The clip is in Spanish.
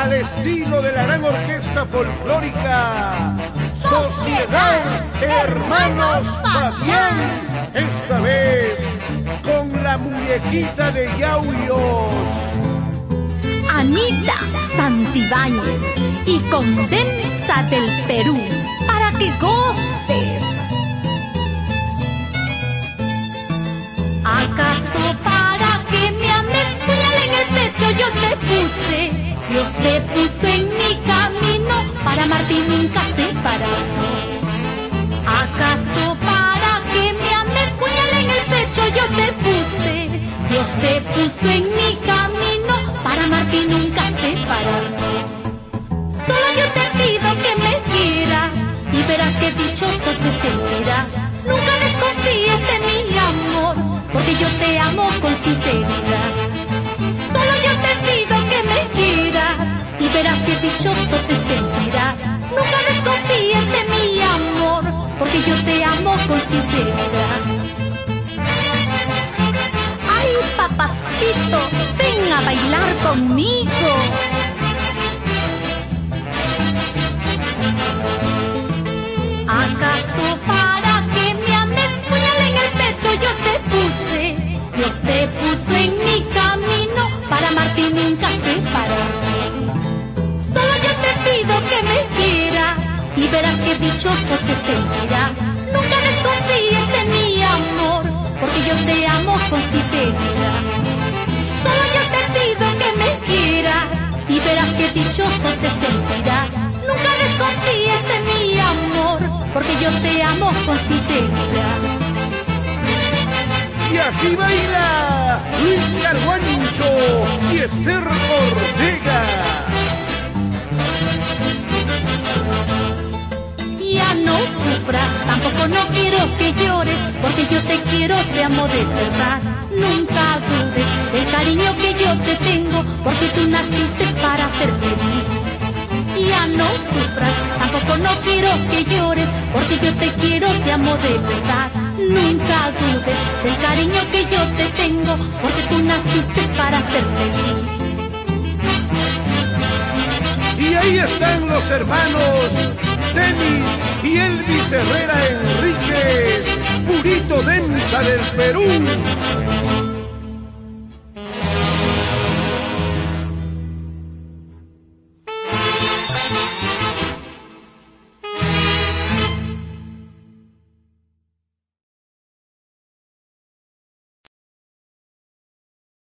al estilo de la gran orquesta folclórica Sociedad Hermanos Fabián, esta vez con la muñequita de Yauyos, Anita Santibáñez y Condensa del Perú, para que goces. ¿Acaso para que me ames, puñal en el pecho yo te puse? Dios te puso en mi camino para amarte y nunca separarnos. ¿Acaso para que me ames, puñal en el pecho yo te puse? Dios te puso en mi camino para amarte y nunca separarnos. Solo yo te pido que me quieras y verás que dichoso te sentirás. Nunca desconfíes de mi amor, porque yo te amo con sinceridad. Solo yo te pido que me quieras y verás que dichoso te sentirás. Nunca desconfíes de mi amor, porque yo te amo con sinceridad. ¡Ay, papacito! ¡Ven a bailar conmigo! ¿Acaso para que me ames, puñal en el pecho yo te puse? Dios te puso en mi camino para amarte y nunca separarnos. Solo yo te pido que me quieras y verás que dichoso te sentirás. Nunca desconfíes de mi amor, porque yo te amo con sinceridad. Solo yo te pido que me quieras y verás que dichoso te sentirás. Nunca desconfíes de mi amor, porque yo te amo con sinceridad. Y así baila Luis Carguancho y Esther Ortega. Ya no sufras, tampoco no quiero que llores, porque yo te quiero, te amo de verdad. Nunca dudes del cariño que yo te tengo, porque tú naciste para ser feliz. Ya no sufras, tampoco no quiero que llores, porque yo te quiero, te amo de verdad. Nunca dudes del cariño que yo te tengo, porque tú naciste para ser feliz. Y ahí están los hermanos Denis y Elvis Herrera Enríquez, Purito Densa del Perú.